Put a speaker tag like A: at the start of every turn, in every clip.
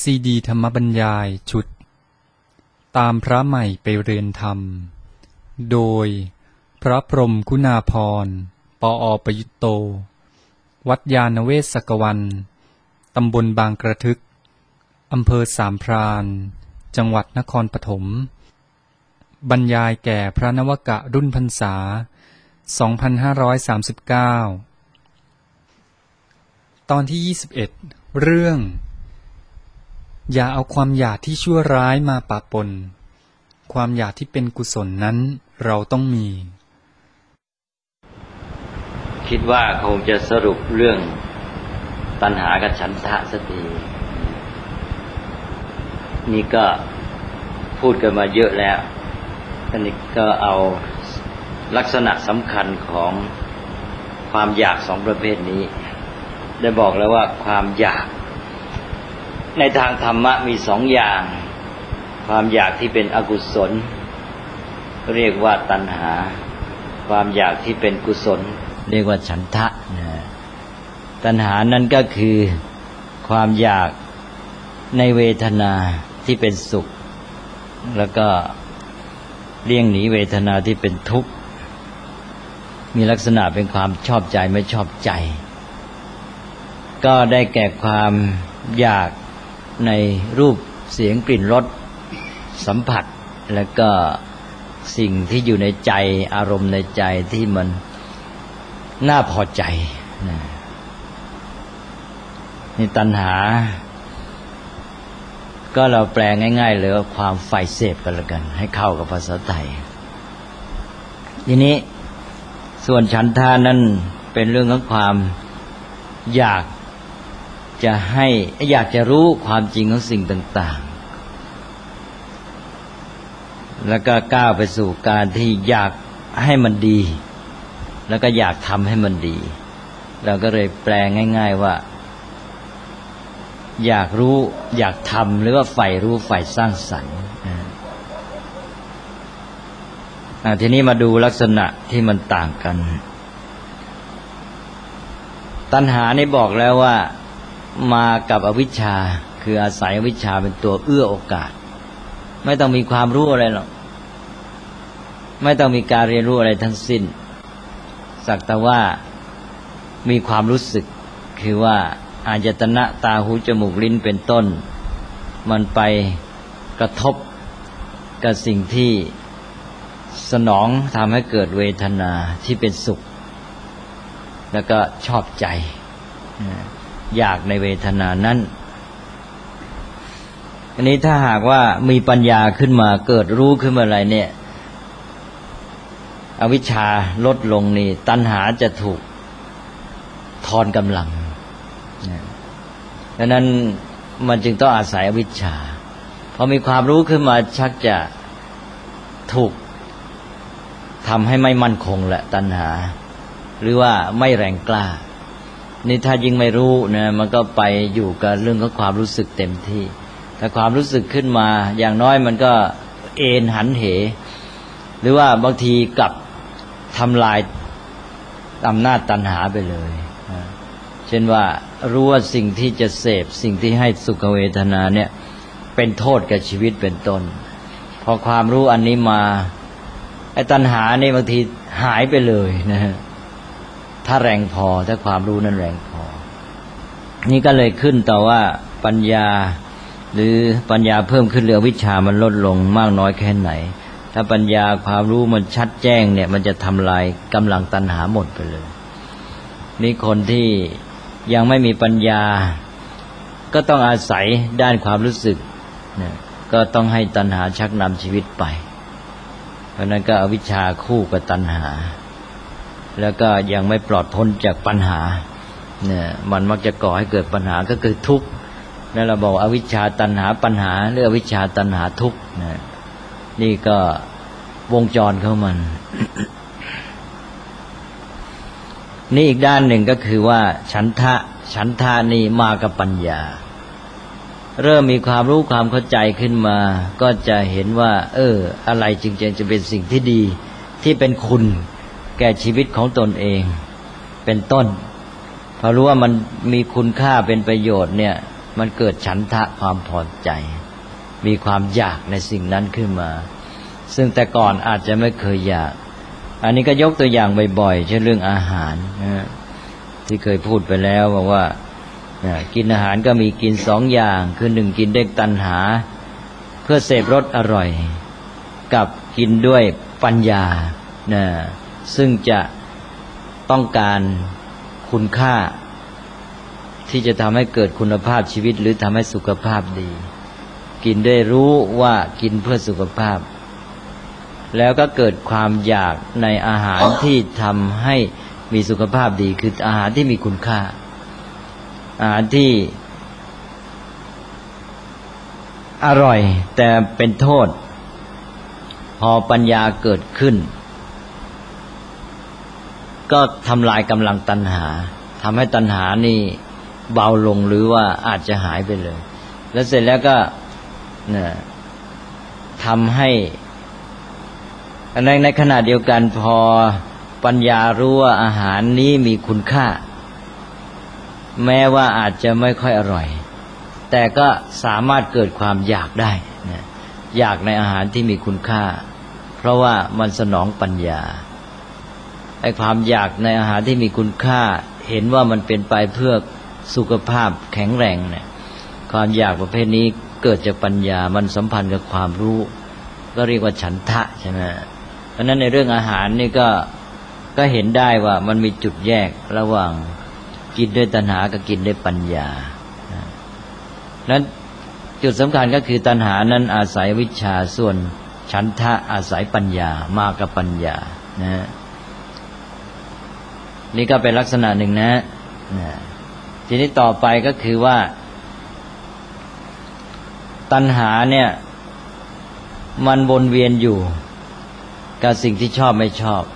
A: ซีดีธรรมบรรยายชุดตามพระใหม่ไปเรียนธรรมโดยพระพรหมคุณาภรณ์ ปอ.ประยุตโต วัดยานเวศกวัน ตำบลบางกระทึก อำเภอสามพราน จังหวัดนครปฐม บรรยายแก่พระนวกะรุ่นพรรษา 2539 ตอนที่ 21 เรื่องอย่าเอาความอยากที่ชั่วร้ายมาปะปนความอยากที่เป็นกุศลนั้นเราต้องมี
B: คิดว่าคงจะสรุปเรื่องตัณหากับฉันทะสักทีนี่ก็พูดกันมาเยอะแล้วอันนี้ก็เอาลักษณะสำคัญของความอยากสองประเภทนี้ได้บอกแล้วว่าความอยากในทางธรรมะมีสองอย่างความอยากที่เป็นอกุศลเรียกว่าตัณหาความอยากที่เป็นกุศลเรียกว่าฉันทะตัณหานั้นก็คือความอยากในเวทนาที่เป็นสุขแล้วก็เลี่ยงหนีเวทนาที่เป็นทุกข์มีลักษณะเป็นความชอบใจไม่ชอบใจก็ได้แก่ความอยากในรูปเสียงกลิ่นรสสัมผัสแล้วก็สิ่งที่อยู่ในใจอารมณ์ในใจที่มันน่าพอใจนี่ตัณหาก็เราแปลง่ายๆเลยว่าความใฝ่เสพกันละกันให้เข้ากับภาษาไทยทีนี้ส่วนฉันทานั้นเป็นเรื่องของความอยากจะรู้ความจริงของสิ่งต่างๆแล้วก็ก้าวไปสู่การที่อยากให้มันดีแล้วก็อยากทำให้มันดีเราก็เลยแปลง่ายๆว่าอยากรู้อยากทำหรือว่าใฝ่รู้ใฝ่สร้างสรรค์ทีนี้มาดูลักษณะที่มันต่างกันตัณหานี่บอกแล้วว่ามากับอวิชชาคืออาศัยอวิชชาเป็นตัวเอื้อโอกาสไม่ต้องมีความรู้อะไรหรอกไม่ต้องมีการเรียนรู้อะไรทั้งสิ้นสักแต่ว่ามีความรู้สึกคือว่าอายตนะตาหูจมูกลิ้นเป็นต้นมันไปกระทบกับสิ่งที่สนองทำให้เกิดเวทนาที่เป็นสุขแล้วก็ชอบใจอยากในเวทนานั้นอันนี้ถ้าหากว่ามีปัญญาขึ้นมาเกิดรู้ขึ้นมาอะไรเนี่ยอวิชชาลดลงนี่ตัณหาจะถูกทอนกำลังดังนั้นมันจึงต้องอาศัยอวิชชาพอมีความรู้ขึ้นมาชักจะถูกทำให้ไม่มั่นคงแหละตัณหาหรือว่าไม่แรงกล้านี่ถ้ายิ่งไม่รู้นะมันก็ไปอยู่กับเรื่องของความรู้สึกเต็มที่ถ้าความรู้สึกขึ้นมาอย่างน้อยมันก็เอ็นหันเหหรือว่าบางทีกลับทำลายอำนาจตัณหาไปเลยเช่นว่ารู้ว่าสิ่งที่จะเสพสิ่งที่ให้สุขเวทนาเนี่ยเป็นโทษกับชีวิตเป็นต้นพอความรู้อันนี้มาไอ้ตัณหานี่บางทีหายไปเลยนะฮะถ้าแรงพอถ้าความรู้นั้นแรงพอนี่ก็เลยขึ้นต่อว่าปัญญาหรือปัญญาเพิ่มขึ้นหรือวิชามันลดลงมากน้อยแค่ไหนถ้าปัญญาความรู้มันชัดแจ้งเนี่ยมันจะทำลายกำลังตัณหาหมดไปเลยนี่คนที่ยังไม่มีปัญญาก็ต้องอาศัยด้านความรู้สึกเนี่ยก็ต้องให้ตัณหาชักนำชีวิตไปเพราะนั้นก็อวิชชาคู่กับตัณหาแล้วก็ยังไม่ปลอดพ้นจากปัญหาเนี่ยมันมักจะก่อให้เกิดปัญหาก็คือทุกข์แล้วเราบอกอวิชชาตัณหาปัญหาหรืออวิชชาตัณหาทุกข์นะนี่ก็วงจรของมัน นี่อีกด้านหนึ่งก็คือว่าฉันทะนี่มากับปัญญาเริ่มมีความรู้ความเข้าใจขึ้นมาก็จะเห็นว่าอะไรจริงๆจะเป็นสิ่งที่ดีที่เป็นคุณแก่ชีวิตของตนเองเป็นต้นพอรู้ว่ามันมีคุณค่าเป็นประโยชน์เนี่ยมันเกิดฉันทะความพอใจมีความอยากในสิ่งนั้นขึ้นมาซึ่งแต่ก่อนอาจจะไม่เคยอยากอันนี้ก็ยกตัวอย่างบ่อยๆเช่นเรื่องอาหารที่เคยพูดไปแล้วว่ากินอาหารก็มีกินสองอย่างคือหนึ่งกินด้วยตัณหาเพื่อเสพรสอร่อยกับกินด้วยปัญญาซึ่งจะต้องการคุณค่าที่จะทำให้เกิดคุณภาพชีวิตหรือทำให้สุขภาพดีกินได้รู้ว่ากินเพื่อสุขภาพแล้วก็เกิดความอยากในอาหารที่ทำให้มีสุขภาพดีคืออาหารที่มีคุณค่าอาหารที่อร่อยแต่เป็นโทษพอปัญญาเกิดขึ้นก็ทำลายกำลังตัณหาทำให้ตัณหานี่เบาลงหรือว่าอาจจะหายไปเลยแล้วเสร็จแล้วก็ทำให้ในขณะเดียวกันพอปัญญารู้ว่าอาหารนี้มีคุณค่าแม้ว่าอาจจะไม่ค่อยอร่อยแต่ก็สามารถเกิดความอยากได้อยากในอาหารที่มีคุณค่าเพราะว่ามันสนองปัญญาไอ้ความอยากในอาหารที่มีคุณค่าเห็นว่ามันเป็นไปเพื่อสุขภาพแข็งแรงเนี่ยความอยากประเภทนี้เกิดจากปัญญามันสัมพันธ์กับความรู้ก็เรียกว่าฉันทะใช่ไหมเพราะนั้นในเรื่องอาหารนี่ก็เห็นได้ว่ามันมีจุดแยกระหว่างกินด้วยตัณหากับกินด้วยปัญญานั้นจุดสำคัญก็คือตัณหานั้นอาศัยวิชชาส่วนฉันทะอาศัยปัญญามากับปัญญานี่ก็เป็นลักษณะหนึ่งนะทีนี้ต่อไปก็คือว่าตัณหาเนี่ยมันวนเวียนอยู่กับสิ่งที่ชอบไม่ชอบ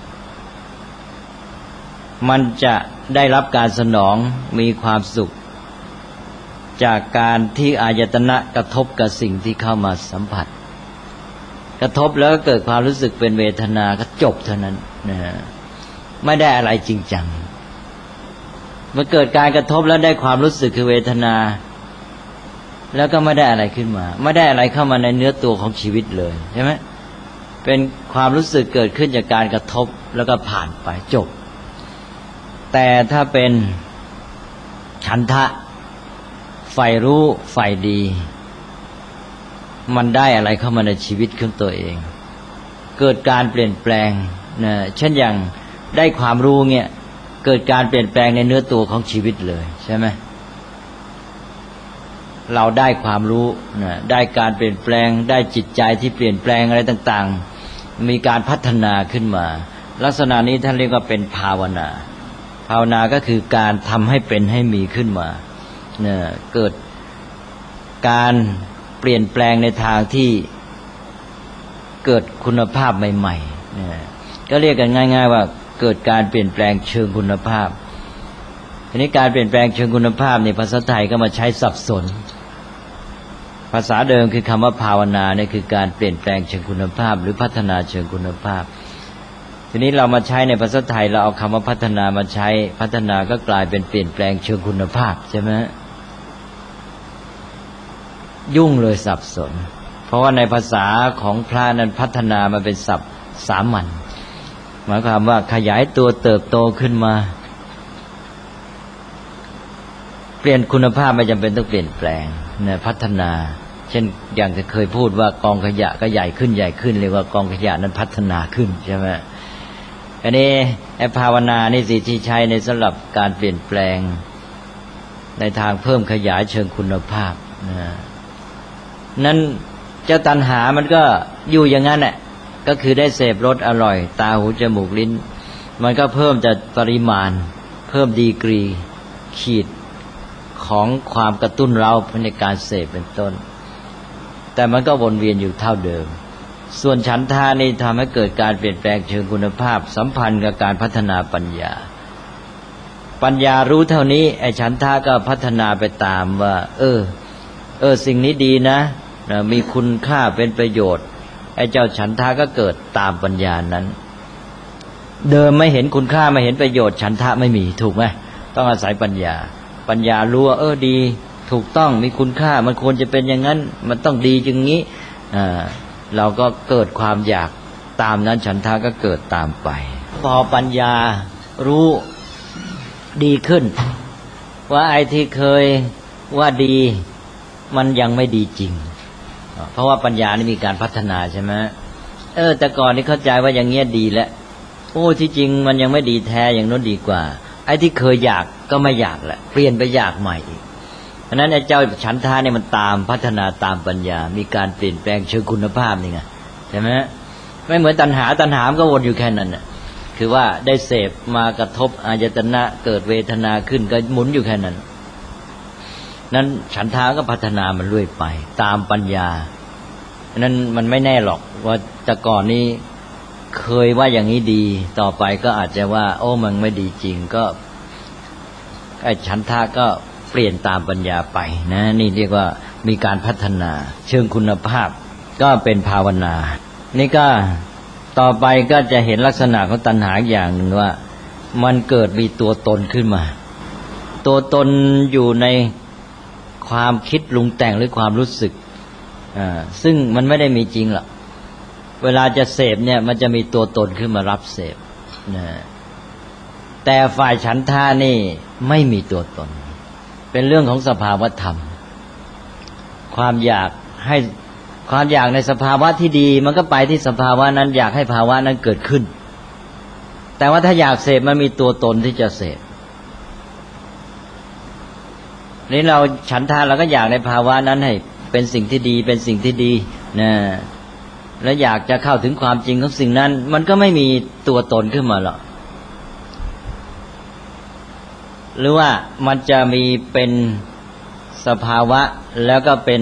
B: มันจะได้รับการสนองมีความสุขจากการที่อายตนะกระทบกับสิ่งที่เข้ามาสัมผัสกระทบแล้วก็เกิดความรู้สึกเป็นเวทนาก็จบเท่านั้นไม่ได้อะไรจริงจังเมื่อเกิดการกระทบแล้วได้ความรู้สึกคือเวทนาแล้วก็ไม่ได้อะไรขึ้นมาไม่ได้อะไรเข้ามาในเนื้อตัวของชีวิตเลยใช่ไหมเป็นความรู้สึกเกิดขึ้นจากการกระทบแล้วก็ผ่านไปจบแต่ถ้าเป็นฉันทะใฝ่รู้ใฝ่ดีมันได้อะไรเข้ามาในชีวิตของตัวเองเกิดการเปลี่ยนแปลงเช่นอย่างได้ความรู้เนี่ยเกิดการเปลี่ยนแปลงในเนื้อตัวของชีวิตเลยใช่ไหมเราได้ความรู้ได้การเปลี่ยนแปลงได้จิตใจที่เปลี่ยนแปลงอะไรต่างๆมีการพัฒนาขึ้นมาลักษณะนี้ท่านเรียกว่าเป็นภาวนาภาวนาก็คือการทำให้เป็นให้มีขึ้นมาเกิดการเปลี่ยนแปลงในทางที่เกิดคุณภาพใหม่ๆก็เรียกกันง่ายๆว่าเกิดการเปลี่ยนแปลงเชิงคุณภาพทีนี้การเปลี่ยนแปลงเชิงคุณภาพในภาษาไทยก็มาใช้สับสนภาษาเดิมคือคำว่าภาวนาเนี่ยคือการเปลี่ยนแปลงเชิงคุณภาพหรือพัฒนาเชิงคุณภาพทีนี้เรามาใช้ในภาษาไทยเราเอาคำว่าพัฒนามาใช้พัฒนาก็กลายเป็นเปลี่ยนแปลงเชิงคุณภาพใช่ไหมยุ่งเลยสับสนเพราะว่าในภาษาของพระนั้นพัฒนามาเป็นศัพท์สามัญหมายความว่าขยายตัวเติบโตขึ้นมาเปลี่ยนคุณภาพไม่จำเป็นต้องเปลี่ยนแปลงพัฒนาเช่นอย่างที่เคยพูดว่ากองขยะก็ใหญ่ขึ้นใหญ่ขึ้นเรียกว่ากองขยะนั้นพัฒนาขึ้นใช่ไหมอันนี้ไอ้ภาวนานี่สิที่ใช้ในสำหรับการเปลี่ยนแปลงในทางเพิ่มขยายเชิงคุณภาพนั้นเจ้าตัณหามันก็อยู่อย่างนั้นแหละก็คือได้เสพรสอร่อยตาหูจมูกลิ้นมันก็เพิ่มจากปริมาณเพิ่มดีกรีขีดของความกระตุ้นเราในการเสพเป็นต้นแต่มันก็วนเวียนอยู่เท่าเดิมส่วนฉันทานี่ทำให้เกิดการเปลี่ยนแปลงเชิงคุณภาพสัมพันธ์กับการพัฒนาปัญญารู้เท่านี้ไอ้ฉันทาก็พัฒนาไปตามว่าสิ่งนี้ดีนะมีคุณค่าเป็นประโยชน์ไอ้เจ้าฉันทาก็เกิดตามปัญญานั้นเดิมไม่เห็นคุณค่าไม่เห็นประโยชน์ฉันทะไม่มีถูกไหมต้องอาศัยปัญญารู้ว่าดีถูกต้องมีคุณค่ามันควรจะเป็นอย่างนั้นมันต้องดีจึงงี้เราก็เกิดความอยากตามนั้นฉันทะก็เกิดตามไปพอปัญญารู้ดีขึ้นว่าไอ้ที่เคยว่าดีมันยังไม่ดีจริงเพราะว่าปัญญานี่มีการพัฒนาใช่ไหมแต่ก่อนนี่เข้าใจว่าอย่างเงี้ยดีแล้วโอ้ที่จริงมันยังไม่ดีแท้อย่างโน้นดีกว่าไอ้ที่เคยอยากก็ไม่อยากแหละเปลี่ยนไปอยากใหม่อีกเพราะนั้นไอ้เจ้าฉันทะเนี่ยมันตามพัฒนาตามปัญญามีการเปลี่ยนแปลงเชิงคุณภาพนี่ไงใช่ไหมไม่เหมือนตัณหามันก็วนอยู่แค่นั้นน่ะคือว่าได้เสพมากระทบอายตนะเกิดเวทนาขึ้นก็หมุนอยู่แค่นั้นนั้นฉันทะก็พัฒนามันเรื่อยไปตามปัญญานั้นมันไม่แน่หรอกว่าแต่ก่อนนี้เคยว่าอย่างนี้ดีต่อไปก็อาจจะว่าโอ้มันไม่ดีจริงก็ไอ้ฉันทะก็เปลี่ยนตามปัญญาไปนะนี่เรียกว่ามีการพัฒนาเชิงคุณภาพก็เป็นภาวนานี่ก็ต่อไปก็จะเห็นลักษณะของตัณหาอย่างหนึ่งว่ามันเกิดมีตัวตนขึ้นมาตัวตนอยู่ในความคิดปรุงแต่งหรือความรู้สึกซึ่งมันไม่ได้มีจริงหรอกเวลาจะเสพเนี่ยมันจะมีตัวตนขึ้นมารับเสพนะแต่ฝ่ายฉันทะนี่ไม่มีตัวตนเป็นเรื่องของสภาวธรรมความอยากในสภาวะที่ดีมันก็ไปที่สภาวะนั้นอยากให้ภาวะนั้นเกิดขึ้นแต่ว่าถ้าอยากเสพมันมีตัวตนที่จะเสพนี่เราฉันทะเราก็อยากในภาวะนั้นให้เป็นสิ่งที่ดีเป็นสิ่งที่ดีนะแล้วอยากจะเข้าถึงความจริงของสิ่งนั้นมันก็ไม่มีตัวตนขึ้นมาหรอกหรือว่ามันจะมีเป็นสภาวะแล้วก็เป็น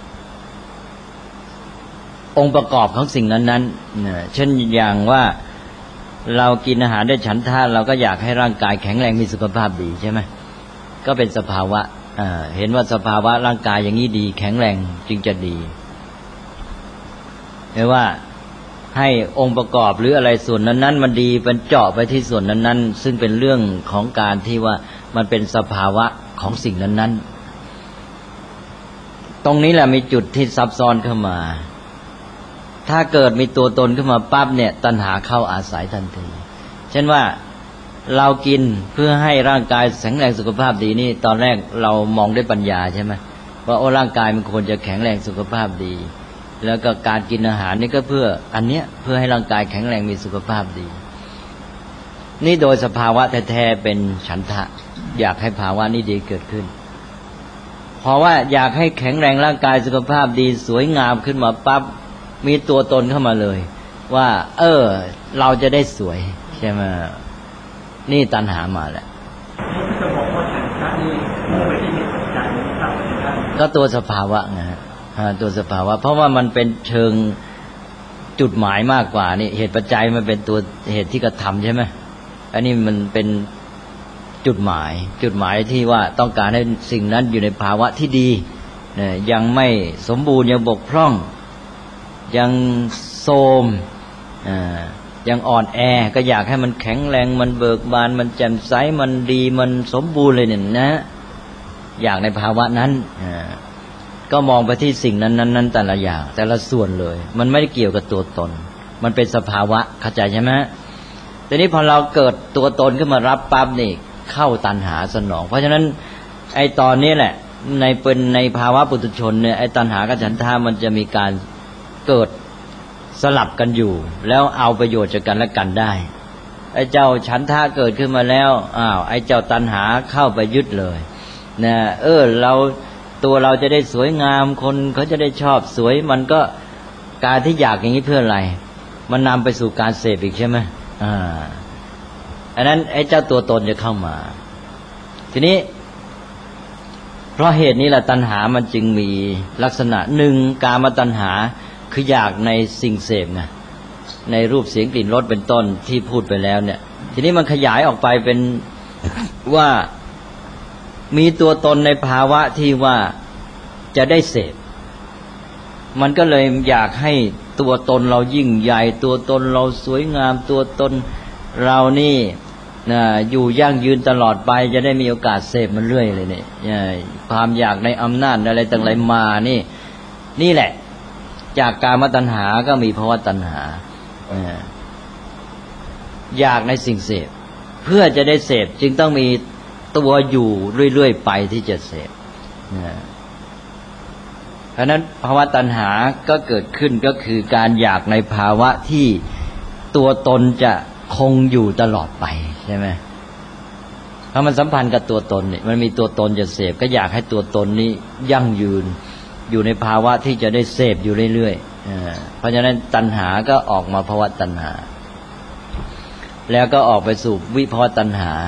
B: องค์ประกอบของสิ่งนั้นๆเช่นอย่างว่าเรากินอาหารด้วยฉันทะเราก็อยากให้ร่างกายแข็งแรงมีสุขภาพดีใช่ไหมก็เป็นสภาวะเห็นว่าสภาวะร่างกายอย่างนี้ดีแข็งแรงจึงจะดีหรือว่าให้องค์ประกอบหรืออะไรส่วนนั้นๆมันดีเป็นเจาะไปที่ส่วนนั้นๆซึ่งเป็นเรื่องของการที่ว่ามันเป็นสภาวะของสิ่งนั้นๆตรงนี้แหละมีจุดที่ซับซ้อนเข้ามาถ้าเกิดมีตัวตนขึ้นมาปั๊บเนี่ยตัณหาเข้าอาศัยทันทีเช่นว่าเรากินเพื่อให้ร่างกายแข็งแรงสุขภาพดีนี่ตอนแรกเรามองด้วยปัญญาใช่ไหมว่าร่างกายมันควรจะแข็งแรงสุขภาพดีแล้วก็การกินอาหารนี่ก็เพื่ออันเนี้ยเพื่อให้ร่างกายแข็งแรงมีสุขภาพดีนี่โดยสภาวะแท้ๆเป็นฉันทะอยากให้ภาวะนี้ดีเกิดขึ้นเพราะว่าอยากให้แข็งแรงร่างกายสุขภาพดีสวยงามขึ้นมาปั๊บมีตัวตนเข้ามาเลยว่าเราจะได้สวยใช่ไหมนี่ตัณหามาแหละ
C: จะบอกว่าฉันทะนี่มุ่งไปที่เหตุปัจจัยไม่ทราบเป็นได้
B: ก็ตัวสภาวะนะฮะตัวสภาวะเพราะว่ามันเป็นเชิงจุดหมายมากกว่านี่เหตุปัจจัยมันเป็นตัวเหตุที่กระทำใช่ไหมอันนี้มันเป็นจุดหมายที่ว่าต้องการให้สิ่งนั้นอยู่ในภาวะที่ดีเนี่ยยังไม่สมบูรณ์ยังบกพร่องยังโทรมยังอ่อนแอก็อยากให้มันแข็งแรงมันเบิกบานมันแจ่มใสมันดีมันสมบูรณ์เลยเนี่ยนะอยากในภาวะนั้นก็มองไปที่สิ่งนั้นแต่ละอย่างแต่ละส่วนเลยมันไม่ได้เกี่ยวกับตัวตนมันเป็นสภาวะเข้าใจใช่ไหมทีนี้พอเราเกิดตัวตนขึ้นมารับปั๊บนี่เข้าตัณหาสนองเพราะฉะนั้นไอ้ตอนนี้แหละในภาวะปุถุชนเนี่ยไอ้ตัณหากับฉันทะมันจะมีการเกิดสลับกันอยู่แล้วเอาประโยชน์จากกันและกันได้ไอ้เจ้าฉันทะเกิดขึ้นมาแล้วไอ้เจ้าตัณหาเข้าไปยึดเลยนะตัวเราจะได้สวยงามคนเขาจะได้ชอบสวยมันก็การที่อยากอย่างนี้เพื่ออะไรมันนำไปสู่การเสพอีกใช่ไหมอันนั้นไอ้เจ้าตัวตนจะเข้ามาทีนี้เพราะเหตุนี้แหละตัณหามันจึงมีลักษณะหนึ่งกามตัณหาคืออยากในสิ่งเสพไงในรูปเสียงกลิ่นรสเป็นต้นที่พูดไปแล้วเนี่ยทีนี้มันขยายออกไปเป็นว่ามีตัวตนในภาวะที่ว่าจะได้เสพมันก็เลยอยากให้ตัวตนเรายิ่งใหญ่ตัวตนเราสวยงามตัวตนเรานี่อยู่ยั่งยืนตลอดไปจะได้มีโอกาสเสพมันเรื่อยเลยเนี่ยความอยากในอำนาจอะไรต่างๆมานี่แหละจากกามตัณหาก็มีภวตัณหาอยากในสิ่งเสพเพื่อจะได้เสพจึงต้องมีตัวอยู่เรื่อยๆไปที่จะเสพเพราะนั้นภาวะตัณหาก็เกิดขึ้นก็คือการอยากในภาวะที่ตัวตนจะคงอยู่ตลอดไปใช่ไหมเพราะมันสัมพันธ์กับตัวตนเนี่ยมันมีตัวตนจะเสพก็อยากให้ตัวตนนี้ยั่งยืนอยู่ในภาวะที่จะได้เสพอยู่เรื่อยๆเพราะฉะนั้นตัณหาก็ออกมาภาวะตัณหาแล้วก็ออกไปสู่วิภวตัณหา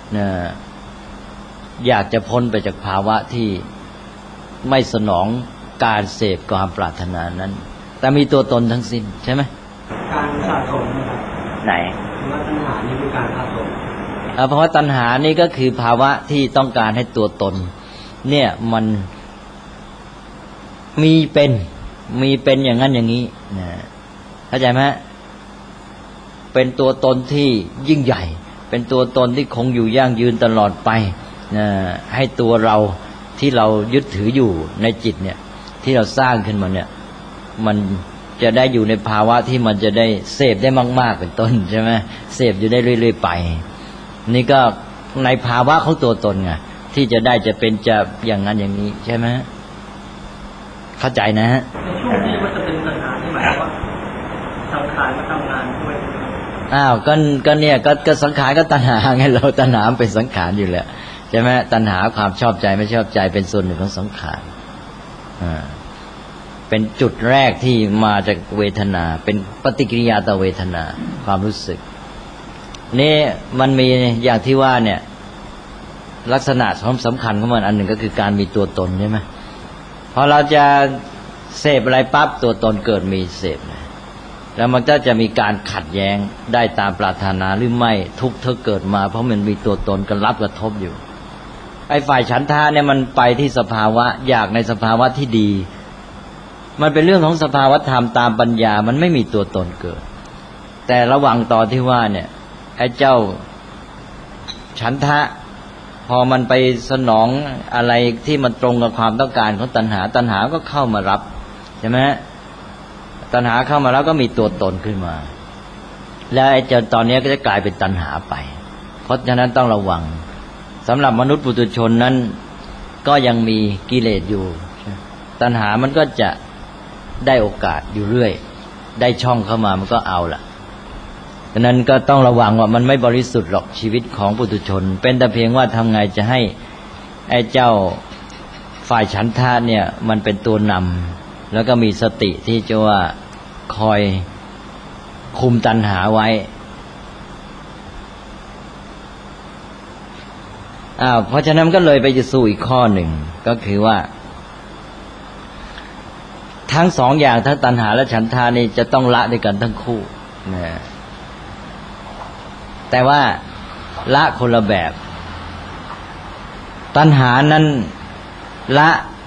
B: อยากจะพ้นไปจากภาวะที่ไม่สนองการเสพความปรารถนานั้นแต่มีตัวตนทั้งสิ้นใช่ไหม
C: การสะสมนะครับ
B: ไหน
C: ภาวะตัณหานี่คือการสะสม
B: ภาวะตัณหานี่ก็คือภาวะที่ต้องการให้ตัวตนเนี่ยมันมีเป็นอย่างนั้นอย่างนี้เข้าใจไหมเป็นตัวตนที่ยิ่งใหญ่เป็นตัวตนที่คงอยู่ยั่งยืนตลอดไปให้ตัวเราที่เรายึดถืออยู่ในจิตเนี่ยที่เราสร้างขึ้นมาเนี่ยมันจะได้อยู่ในภาวะที่มันจะได้เสพได้มากๆเป็นต้นใช่ไหมเสพอยู่ได้เรื่อยๆไปนี่ก็ในภาวะของตัวตนไงที่จะได้จะเป็นจะอย่างนั้นอย่างนี้ใช่ไหมเข้าใจนะฮะ
C: ในช่วงที่มันจะเป็นตัณหาที่หมายว่าสังขารมาทำงานด้วย
B: ก็เนี่ยก็สังขารก็ตัณหาไงเราตัณหาเป็นสังขารอยู่แล้วใช่ไหมตัณหาความชอบใจไม่ชอบใจเป็นส่วนหนึ่งของสังขารเป็นจุดแรกที่มาจากเวทนาเป็นปฏิกิริยาต่อเวทนาความรู้สึกนี่มันมีอย่างที่ว่าเนี่ยลักษณะสำคัญของมันอันหนึ่งก็คือการมีตัวตนใช่ไหมพอเราจะเสพอะไรปั๊บตัวตนเกิดมีเสพแล้วมันก็จะมีการขัดแย้งได้ตามปรารถนาหรือไม่ทุกข์เธอเกิดมาเพราะมันมีตัวตนกันรับกระทบอยู่ไอ้ฝ่ายฉันทะเนี่ยมันไปที่สภาวะอยากในสภาวะที่ดีมันเป็นเรื่องของสภาวธรรมตามปัญญามันไม่มีตัวตนเกิดแต่ระหว่างตอนที่ว่าเนี่ยไอ้เจ้าฉันทะพอมันไปสนองอะไรที่มันตรงกับความต้องการของตัณหาก็เข้ามารับใช่ไหมตัณหาเข้ามาแล้วก็มีตัวตนขึ้นมาแล้วไอ้เจ้าตอนนี้ก็จะกลายเป็นตัณหาไปเพราะฉะนั้นต้องระวังสำหรับมนุษย์ปุถุชนนั้นก็ยังมีกิเลสอยู่ตัณหามันก็จะได้โอกาสอยู่เรื่อยได้ช่องเข้ามามันก็เอาล่ะฉะนั้นก็ต้องระวังว่ามันไม่บริสุทธิ์หรอกชีวิตของปุถุชนเป็นแต่เพียงว่าทำไงจะให้ไอ้เจ้าฝ่ายฉันทะเนี่ยมันเป็นตัวนำแล้วก็มีสติที่จะว่าคอยคุมตัณหาไว้เพราะฉะนั้นก็เลยไปจะสู่อีกข้อหนึ่งก็คือว่าทั้งสองอย่างทั้งตัณหาและฉันทานี่จะต้องละด้วยกันทั้งคู่นะแต่ว่าละคนละแบบตัณหานั้นละ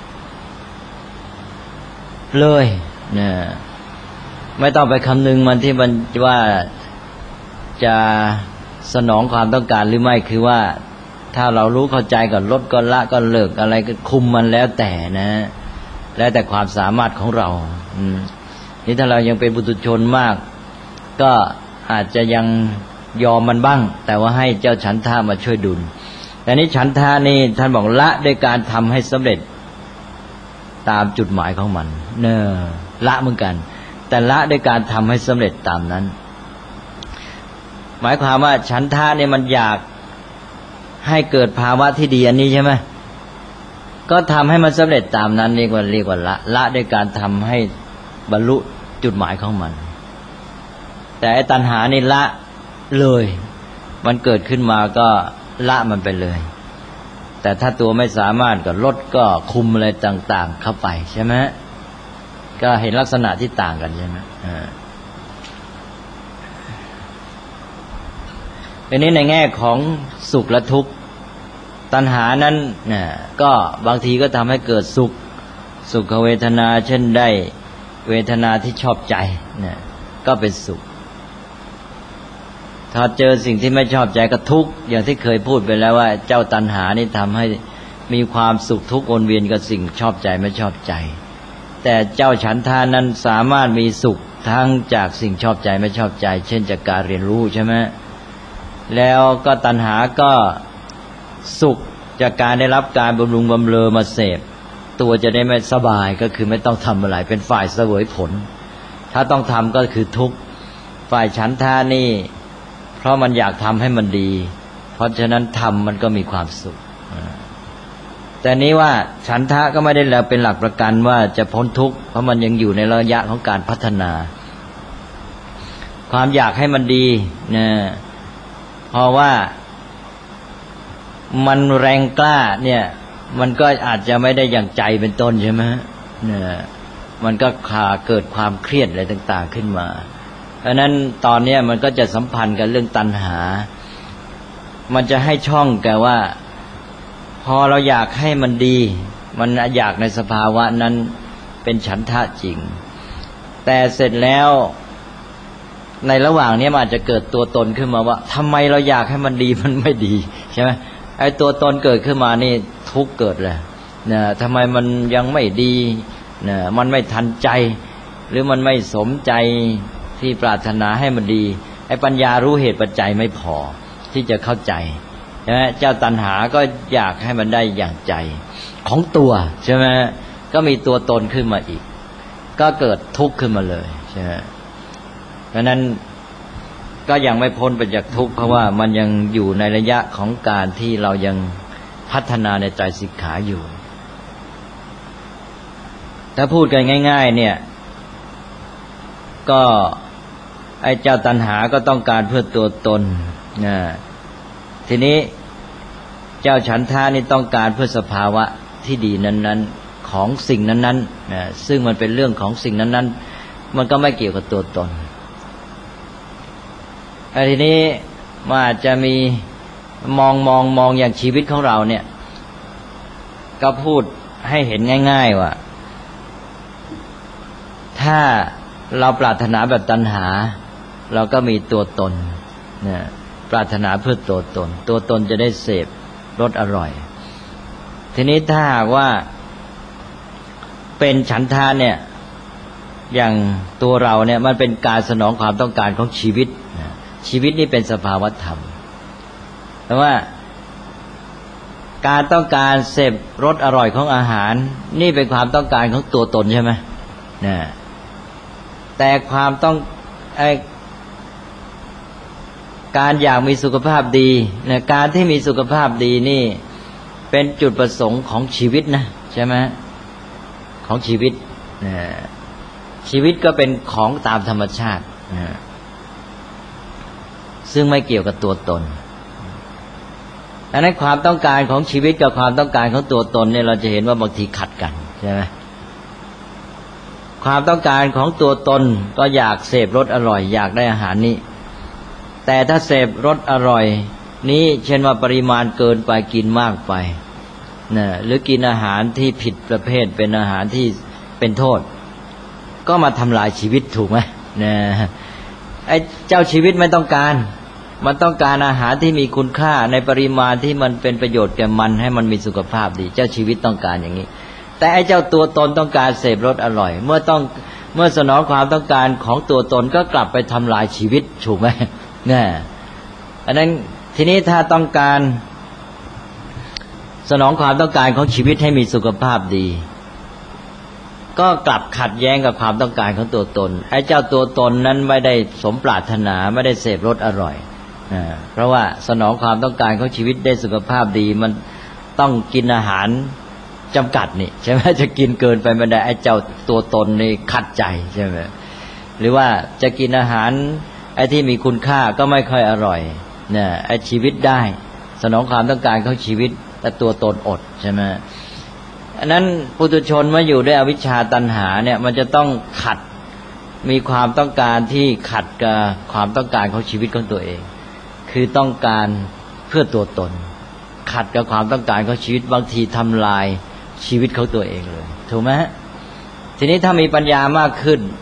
B: เลยนะไม่ต้องไปคำนึงมันที่มันว่าจะสนองความต้องการหรือไม่คือว่าถ้าเรารู้เข้าใจก็ลดก็ละก็เลิกอะไรก็คุมมันแล้วแต่นะแล้วแต่ความสามารถของเรานี่ถ้าเรายังเป็นปุถุชนมากก็อาจจะยังยอมมันบ้างแต่ว่าให้เจ้าฉันทะมาช่วยดุลแต่นี้ฉันทะนี่ท่านบอกละด้วยการทำให้สำเร็จตามจุดหมายของมันละเหมือนกันแต่ละด้วยการทำให้สำเร็จตามนั้นหมายความว่าฉันทะเนี่ยมันอยากให้เกิดภาวะที่ดีอันนี้ใช่ไหมก็ทำให้มันสำเร็จตามนั้นเรียกว่าละด้วยการทำให้บรรลุจุดหมายของมันแต่ไอ้ตัณหานี่ละเลยมันเกิดขึ้นมาก็ละมันไปเลยแต่ถ้าตัวไม่สามารถก็ลดก็คุมอะไรต่างๆเข้าไปใช่ไหมก็เห็นลักษณะที่ต่างกันใช่ไหมอันนี้ในแง่ของสุขและทุกข์ตัณหานั้นก็บางทีก็ทำให้เกิดสุขเวทนาเช่นได้เวทนาที่ชอบใจก็เป็นสุขทถ้าเจอสิ่งที่ไม่ชอบใจก็ทุกข์อย่างที่เคยพูดไปแล้วว่าเจ้าตัณหานี่ทำให้มีความสุขทุกข์วนเวียนกับสิ่งชอบใจไม่ชอบใจแต่เจ้าฉันทานั้นสามารถมีสุขทั้งจากสิ่งชอบใจไม่ชอบใจเช่นจากการเรียนรู้ใช่ไหมแล้วก็ตัณหาก็สุขจากการได้รับการบำรุงบำเรอมาเสพตัวจะได้ไม่สบายก็คือไม่ต้องทำอะไรเป็นฝ่ายเสวยผลถ้าต้องทำก็คือทุกข์ฝ่ายฉันทานี่เพราะมันอยากทำให้มันดีเพราะฉะนั้นทำมันก็มีความสุขแต่นี้ว่าฉันทะก็ไม่ได้แล้วเป็นหลักประกันว่าจะพ้นทุกข์เพราะมันยังอยู่ในระยะของการพัฒนาความอยากให้มันดีนะเพราะว่ามันแรงกล้าเนี่ยมันก็อาจจะไม่ได้อย่างใจเป็นต้นใช่ไหมเนี่ยมันก็เกิดความเครียดอะไรต่างๆขึ้นมาเพราะนั้นตอนนี้มันก็จะสัมพันธ์กับเรื่องตัณหามันจะให้ช่องแกว่าพอเราอยากให้มันดีมันอยากในสภาวะนั้นเป็นฉันทะจริงแต่เสร็จแล้วในระหว่างนี้มันอาจจะเกิดตัวตนขึ้นมาว่าทำไมเราอยากให้มันดีมันไม่ดีใช่ไหมไอ้ตัวตนเกิดขึ้นมานี่ทุกข์เกิดเลยนะทำไมมันยังไม่ดีนะมันไม่ทันใจหรือมันไม่สมใจที่ปรารถนาให้มันดีไอ้ปัญญารู้เหตุปัจจัยไม่พอที่จะเข้าใจนะเจ้าตัณหาก็อยากให้มันได้อย่างใจของตัวใช่ไหมก็มีตัวตนขึ้นมาอีกก็เกิดทุกข์ขึ้นมาเลยใช่ไหมเพราะนั้นก็ยังไม่พ้นไปจากทุกข์เพราะว่ามันยังอยู่ในระยะของการที่เรายังพัฒนาในไตรสิกขาอยู่ถ้าพูดกันง่ายๆเนี่ยก็ไอ้เจ้าตัณหาก็ต้องการเพื่อตัวตนนะทีนี้เจ้าฉันทานี่ต้องการเพื่อสภาวะที่ดีนั้นๆของสิ่งนั้นๆนะซึ่งมันเป็นเรื่องของสิ่งนั้นๆมันก็ไม่เกี่ยวกับตัวตนทีนี้มันอาจจะมีมองอย่างชีวิตของเราเนี่ยก็พูดให้เห็นง่ายๆว่าถ้าเราปรารถนาแบบตัณหาเราก็มีตัวตนนะปรารถนาเพื่อตัวตนตัวตนจะได้เสพรสอร่อยทีนี้ถ้าหากว่าเป็นฉันทะเนี่ยอย่างตัวเราเนี่ยมันเป็นการสนองความต้องการของชีวิตชีวิตนี่เป็นสภาวธรรมแต่ว่าการต้องการเสพรสอร่อยของอาหารนี่เป็นความต้องการของตัวตนใช่ไหมนะแต่ความต้องการอยากมีสุขภาพดีนะการที่มีสุขภาพดีนี่เป็นจุดประสงค์ของชีวิตนะใช่ไหมของชีวิตนะชีวิตก็เป็นของตามธรรมชาตินะซึ่งไม่เกี่ยวกับตัวตนดังนั้นความต้องการของชีวิตกับความต้องการของตัวตนเนี่ยเราจะเห็นว่าบางทีขัดกันใช่ไหมความต้องการของตัวตนก็อยากเสพรสอร่อยอยากได้อาหารนี้แต่ถ้าเสพรสอร่อยนี้เช่นว่าปริมาณเกินไปกินมากไปนะหรือกินอาหารที่ผิดประเภทเป็นอาหารที่เป็นโทษก็มาทำลายชีวิตถูกไหมนะไอ้เจ้าชีวิตไม่ต้องการมันต้องการอาหารที่มีคุณค่าในปริมาณที่มันเป็นประโยชน์แก่มันให้มันมีสุขภาพดีเจ้าชีวิตต้องการอย่างนี้แต่ไอ้เจ้าตัวตนต้องการเสพรสอร่อยเมื่อสนองความต้องการของตัวตนก็กลับไปทำลายชีวิตถูกไหมเนี่ยอันนั้นทีนี้ถ้าต้องการสนองความต้องการของชีวิตให้มีสุขภาพดีก็กลับขัดแย้งกับความต้องการของตัวตนไอ้เจ้าตัวตนนั้นไม่ได้สมปรารถนาไม่ได้เสพรสอร่อยเพราะว่าสนองความต้องการของชีวิตได้สุขภาพดีมันต้องกินอาหารจำกัดนี่ใช่ไหมจะกินเกินไปไม่ได้ไอ้เจ้าตัวตนนี่ขัดใจใช่ไหมหรือว่าจะกินอาหารไอ้ที่มีคุณค่าก็ไม่ค่อยอร่อยเนี่ยไอ้ชีวิตได้สนองความต้องการของชีวิตแต่ตัวตนอดใช่ไหมอันนั้นปุถุชนมาอยู่ด้วยอวิชชาตัณหาเนี่ยมันจะต้องขัดมีความต้องการที่ขัดกับความต้องการของชีวิตของตัวเองคือต้องการเพื่อตัวตนขัดกับความต้องการของชีวิตบางทีทำลายชีวิตของตัวเองเลยถูกไหมทีนี้ถ้ามีปัญญามากขึ้น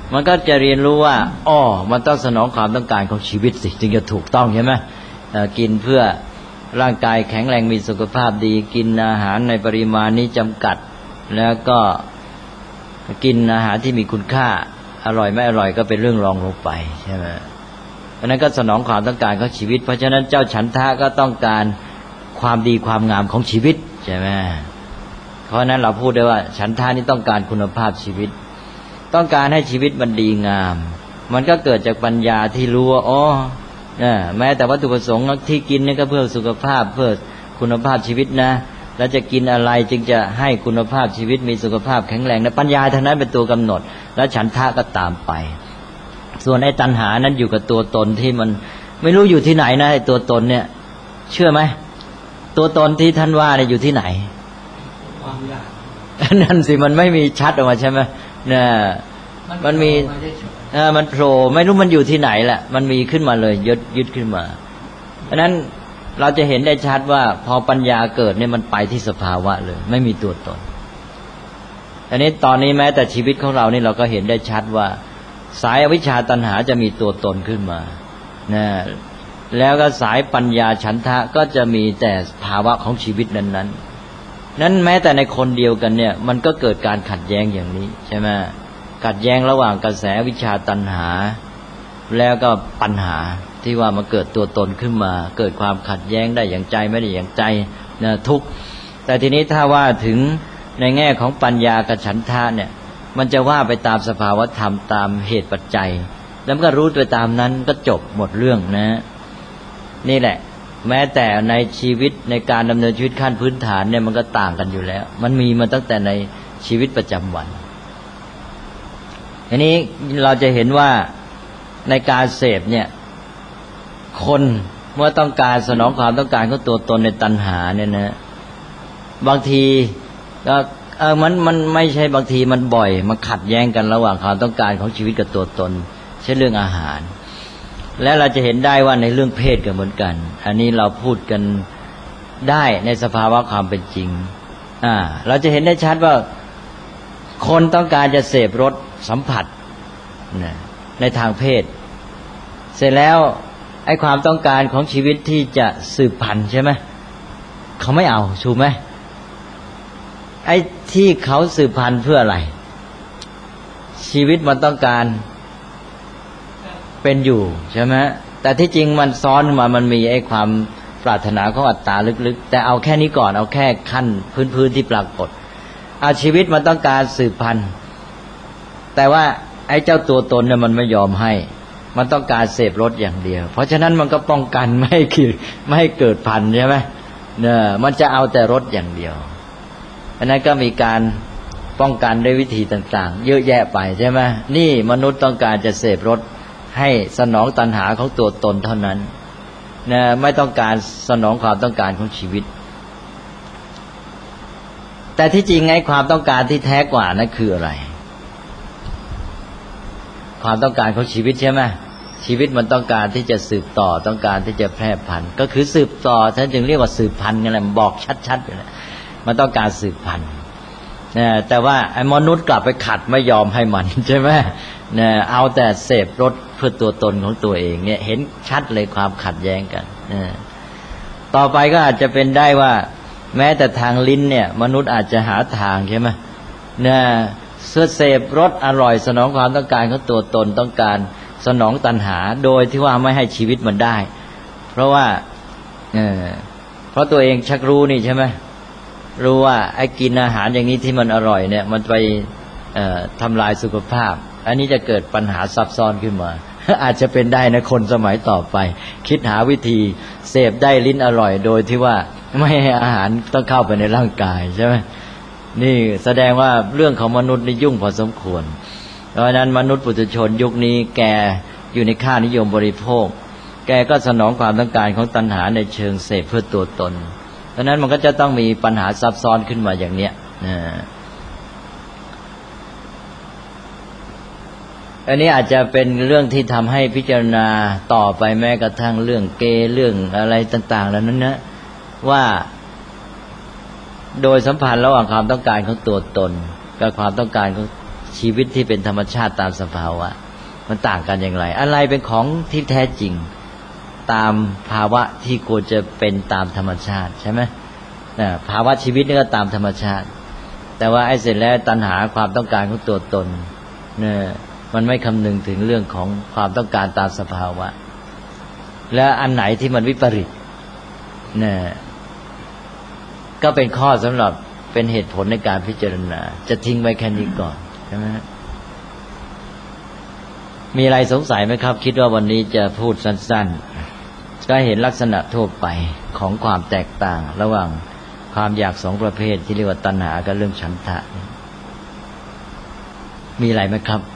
B: มันก็จะเรียนรู้ว่าอ้อมันต้องสนองความต้องการของชีวิตสิจึงจะถูกต้องใช่ไหมกินเพื่อร่างกายแข็งแรงมีสุขภาพดีกินอาหารในปริมาณนี้จำกัดแล้วก็กินอาหารที่มีคุณค่าอร่อยไม่อร่อยก็เป็นเรื่องรองลงไปใช่ไหมเพราะนั้นก็สนองความต้องการของชีวิตเพราะฉะนั้นเจ้าฉันทะก็ต้องการความดีความงามของชีวิตใช่ไหมเพราะนั้นเราพูดได้ว่าฉันทะนี่ต้องการคุณภาพชีวิตต้องการให้ชีวิตมันดีงามมันก็เกิดจากปัญญาที่รู้ว่าอ๋อแม้แต่วัตถุประสงค์ที่กินนี่ก็เพื่อสุขภาพเพื่อคุณภาพชีวิตนะแล้วจะกินอะไรจึงจะให้คุณภาพชีวิตมีสุขภาพแข็งแรงนะปัญญาทางนั้นเป็นตัวกำหนดแล้วฉันทะก็ตามไปส่วนไอ้ตัณหานั้นอยู่กับตัวตนที่มันไม่รู้อยู่ที่ไหนนะไอ้ตัวตนเนี่ยเชื่อไหมตัวตนที่ท่านว่าเนี่ยอยู่ที่ไหนความอยากนั่นสิมันไม่มีชัดออกมาใช่ไหมเนี่ยมันมีมันโผล่ไม่รู้มันอยู่ที่ไหนแหละมันมีขึ้นมาเลยยึดขึ้นมาเพราะนั้นเราจะเห็นได้ชัดว่าพอปัญญาเกิดเนี่ยมันไปที่สภาวะเลยไม่มีตัวตนอันนี้ตอนนี้แม้แต่ชีวิตของเรานี่เราก็เห็นได้ชัดว่าสายอวิชชาตัณหาจะมีตัวตนขึ้นมานะแล้วก็สายปัญญาฉันทะก็จะมีแต่ภาวะของชีวิตนั้นแม้แต่ในคนเดียวกันเนี่ยมันก็เกิดการขัดแย้งอย่างนี้ใช่ไหมขัดแย้งระหว่างกระแสวิชชาตัณหาแล้วก็ปัญหาที่ว่ามันเกิดตัวตนขึ้นมาเกิดความขัดแย้งได้อย่างใจไม่ได้อย่างใจนะทุกข์แต่ทีนี้ถ้าว่าถึงในแง่ของปัญญากับฉันทะเนี่ยมันจะว่าไปตามสภาวธรรมตามเหตุปัจจัยแล้วก็รู้ไปตามนั้นก็จบหมดเรื่องนะนี่แหละแม้แต่ในชีวิตในการดำเนินชีวิตขั้นพื้นฐานเนี่ยมันก็ต่างกันอยู่แล้วมันมีมาตั้งแต่ในชีวิตประจำวันทีนี้เราจะเห็นว่าในการเสพเนี่ยคนเมื่อต้องการสนองความต้องการของตัวตนในตัณหาเนี่ยนะบางทีก็มันไม่ใช่บางทีมันบ่อยมันขัดแย้งกันระหว่างความต้องการของชีวิตกับตัวตนเช่นเรื่องอาหารและเราจะเห็นได้ว่าในเรื่องเพศก็เหมือนกันอันนี้เราพูดกันได้ในสภาวะความเป็นจริงเราจะเห็นได้ชัดว่าคนต้องการจะเสพรสสัมผัสในทางเพศเสร็จแล้วไอ้ความต้องการของชีวิตที่จะสืบพันธุ์ใช่ไหมเขาไม่เอาถูกไหมไอ้ที่เขาสืบพันธุ์เพื่ออะไรชีวิตมันต้องการเป็นอยู่ใช่ไหมแต่ที่จริงมันซ้อนมามันมีไอ้ความปรารถนาของอัตตาลึกๆแต่เอาแค่นี้ก่อนเอาแค่ขั้นพื้นที่ปรากฏชีวิตมันต้องการสืบพันธุ์แต่ว่าไอ้เจ้าตัวตนเนี่ยมันไม่ยอมให้มันต้องการเสพรสอย่างเดียวเพราะฉะนั้นมันก็ป้องกันไม่ให้เกิดพันธุ์ใช่ไหมเนี่ยมันจะเอาแต่รสอย่างเดียวอันนั้นก็มีการป้องกันด้วยวิธีต่างๆเยอะแยะไปใช่ไหมนี่มนุษย์ต้องการจะเสพรสให้สนองตัณหาของตัวตนเท่านั้นนะไม่ต้องการสนองความต้องการของชีวิตแต่ที่จริงไอ้ความต้องการที่แท้กว่านั้นคืออะไรความต้องการของชีวิตใช่ไหมชีวิตมันต้องการที่จะสืบต่อต้องการที่จะแพร่พันธุ์ก็คือสืบต่อท่านจึงเรียกว่าสืบพันธุ์กันแหละบอกชัดๆเลยมันต้องการสืบพันธุ์แต่ว่าไอ้มนุษย์กลับไปขัดไม่ยอมให้มันใช่ไหมเอาแต่เสพรสเพื่อตัวตนของตัวเองเนี่ยเห็นชัดเลยความขัดแย้งกันต่อไปก็อาจจะเป็นได้ว่าแม้แต่ทางลิ้นเนี่ยมนุษย์อาจจะหาทางใช่ไหมเสพรสอร่อยสนองความต้องการของตัวตนต้องการสนองตัณหาโดยที่ว่าไม่ให้ชีวิตมันได้เพราะว่าเพราะตัวเองชักรู้นี่ใช่ไหมรู้ว่าไอ้กินอาหารอย่างนี้ที่มันอร่อยเนี่ยมันไปทำลายสุขภาพอันนี้จะเกิดปัญหาซับซ้อนขึ้นมา อาจจะเป็นได้นะคนสมัยต่อไปคิดหาวิธีเสพได้ลิ้นอร่อยโดยที่ว่าไม่ให้อาหารต้องเข้าไปในร่างกายใช่ไหมนี่แสดงว่าเรื่องของมนุษย์นี่ยุ่งพอสมควรเพราะฉะนั้นมนุษย์ปุถุชนยุคนี้แกอยู่ในค่านิยมบริโภคแกก็สนองความต้องการของตัณหาในเชิงเสพเพื่อตัวตนเพราะนั้นมันก็จะต้องมีปัญหาซับซ้อนขึ้นมาอย่างเนี้ยอันนี้อาจจะเป็นเรื่องที่ทำให้พิจารณาต่อไปแม้กระทั่งเรื่องเกย์เรื่องอะไรต่างๆแล้วนั้นนะว่าโดยสัมพันธ์ระหว่างความต้องการของตัวตนกับความต้องการของชีวิตที่เป็นธรรมชาติตามสภาวะมันต่างกันอย่างไรอะไรเป็นของที่แท้จริงตามภาวะที่ควรจะเป็นตามธรรมชาติใช่ไหมภาวะชีวิตนี่ก็ตามธรรมชาติแต่ว่าไอ้เสร็จแล้วตัณหาความต้องการของตัวตนเนี่ยมันไม่คำนึงถึงเรื่องของความต้องการตามสภาวะและอันไหนที่มันวิปริตเนี่ยก็เป็นข้อสำหรับเป็นเหตุผลในการพิจารณาจะทิ้งไว้แค่นี้ก่อนใช่ไหมมีอะไรสงสัยไหมครับคิดว่าวันนี้จะพูดสั้นๆก็เห็นลักษณะทั่วไปของความแตกต่างระหว่างความอยากสองประเภทที่เรียกว่าตัณหากับเรื่องฉันทะมีอะไรไหมครับ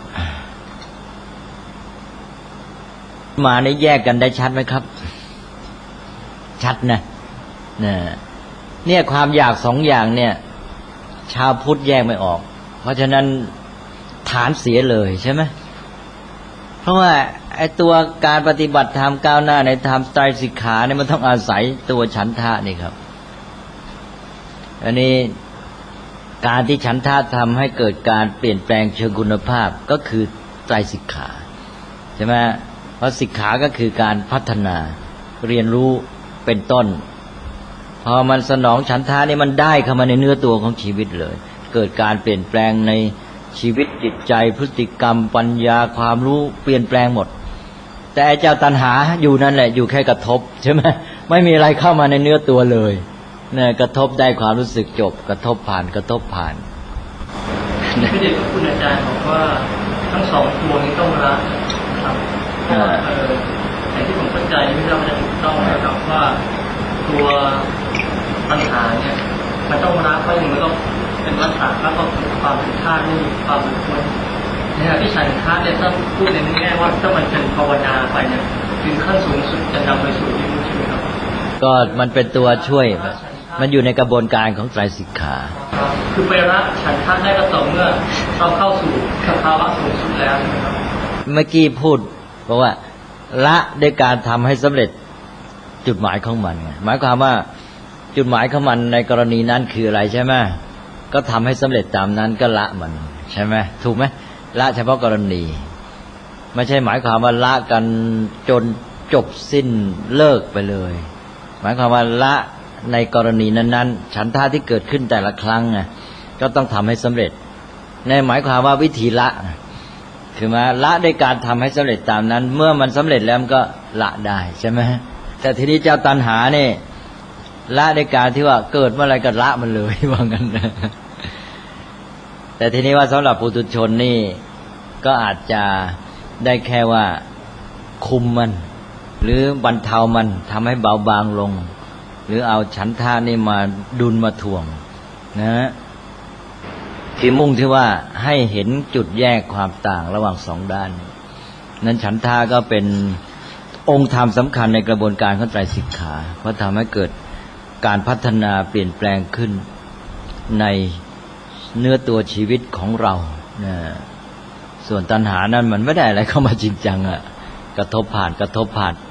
B: มานี่แยกกันได้ชัดไหมครับชัดนะเนี่ยความอยากสองอย่างเนี่ยชาวพุทธแยกไม่ออกเพราะฉะนั้นฐานเสียเลยใช่ไหมเพราะว่าไอ้ตัวการปฏิบัติธรรมก้าวหน้าในธรรมไตรสิกขาเนี่ยมันต้องอาศัยตัวฉันทะนี่ครับอันนี้การที่ฉันทะทำให้เกิดการเปลี่ยนแปลงเชิงคุณภาพก็คือไตรสิกขาใช่ไหมเพราะสิกขาก็คือการพัฒนาเรียนรู้เป็นต้นพอมันสนองฉันทะนี่มันได้เข้ามาในเนื้อตัวของชีวิตเลยเกิดการเปลี่ยนแปลงในชีวิตจิตใจพฤติกรรมปัญญาความรู้เปลี่ยนแปลงหมดแต่เจ้าตัณหาอยู่นั่นแหละอยู่แค่กระทบใช่ไหมไม่มีอะไรเข้ามาในเนื้อตัวเลยเนี่ยกระทบได้ความรู้สึกจบกระทบผ่านกระทบผ่าน
C: พี่เด็กคุณอาจารย์บอกว่าทั้งสองตัวนี้ต้องละครับอย่างที่ผมเข้าใจไม่ทราบว่าจะถูกต้องไหมครับว่าตัวปัญหาเนี่ยมันต้องละเพราะอย่างมันก็เป็นวัฏฏะแล้วก็ความผิดพลาดนี่ความผิดพลาดเนี่ยที่ฉันทะเนี่ยถ้าพูดในแง่ว่าถ้ามันเป็นภาวนาไปเนี่ยถึงขั้นสูงสุดจะนำไปสู่ที่รู้ใช่ไหมครับ
B: ก็มันเป็นตัวช่วยมันอยู่ในกระบวนการของไตรสิกขา
C: คือไปละฉันทะได้ก็ต่อเมื่อเราเข้าสู่สภาวะสูงสุดแล้วใช่ไหมครับ
B: เมื่อกี้พูดเพราะว่าละด้วยการทำให้สำเร็จจุดหมายของมันหมายความว่าจุดหมายของมันในกรณีนั้นคืออะไรใช่ไหมก็ทำให้สำเร็จตามนั้นก็ละมันใช่ไหมถูกไหมละเฉพาะกรณีไม่ใช่หมายความว่าละกันจนจบสิ้นเลิกไปเลยหมายความว่าละในกรณีนั้นๆฉันทะที่เกิดขึ้นแต่ละครั้งก็ต้องทำให้สำเร็จในหมายความว่าวิธีละคือมาละด้วยการทำให้สำเร็จตามนั้นเมื่อมันสำเร็จแล้วมันก็ละได้ใช่ไหมแต่ทีนี้เจ้าตัณหาเนี่ยละด้วยการที่ว่าเกิดเมื่อไรก็ละมันเลยว่างั้นแต่ทีนี้ว่าสำหรับปุถุชนนี่ก็อาจจะได้แค่ว่าคุมมันหรือบรรเทามันทำให้เบาบางลงหรือเอาฉันทะนี่มาดุลมาถ่วงนะที่มุ่งที่ว่าให้เห็นจุดแยกความต่างระหว่างสองด้านนั้นฉันทะก็เป็นองค์ธรรมสำคัญในกระบวนการของไตรสิกขาเพราะทำให้เกิดการพัฒนาเปลี่ยนแปลงขึ้นในเนื้อตัวชีวิตของเราส่วนตัณหานั้นมันไม่ได้อะไรเข้ามาจริงจังกระทบผ่านกระทบผ่านไป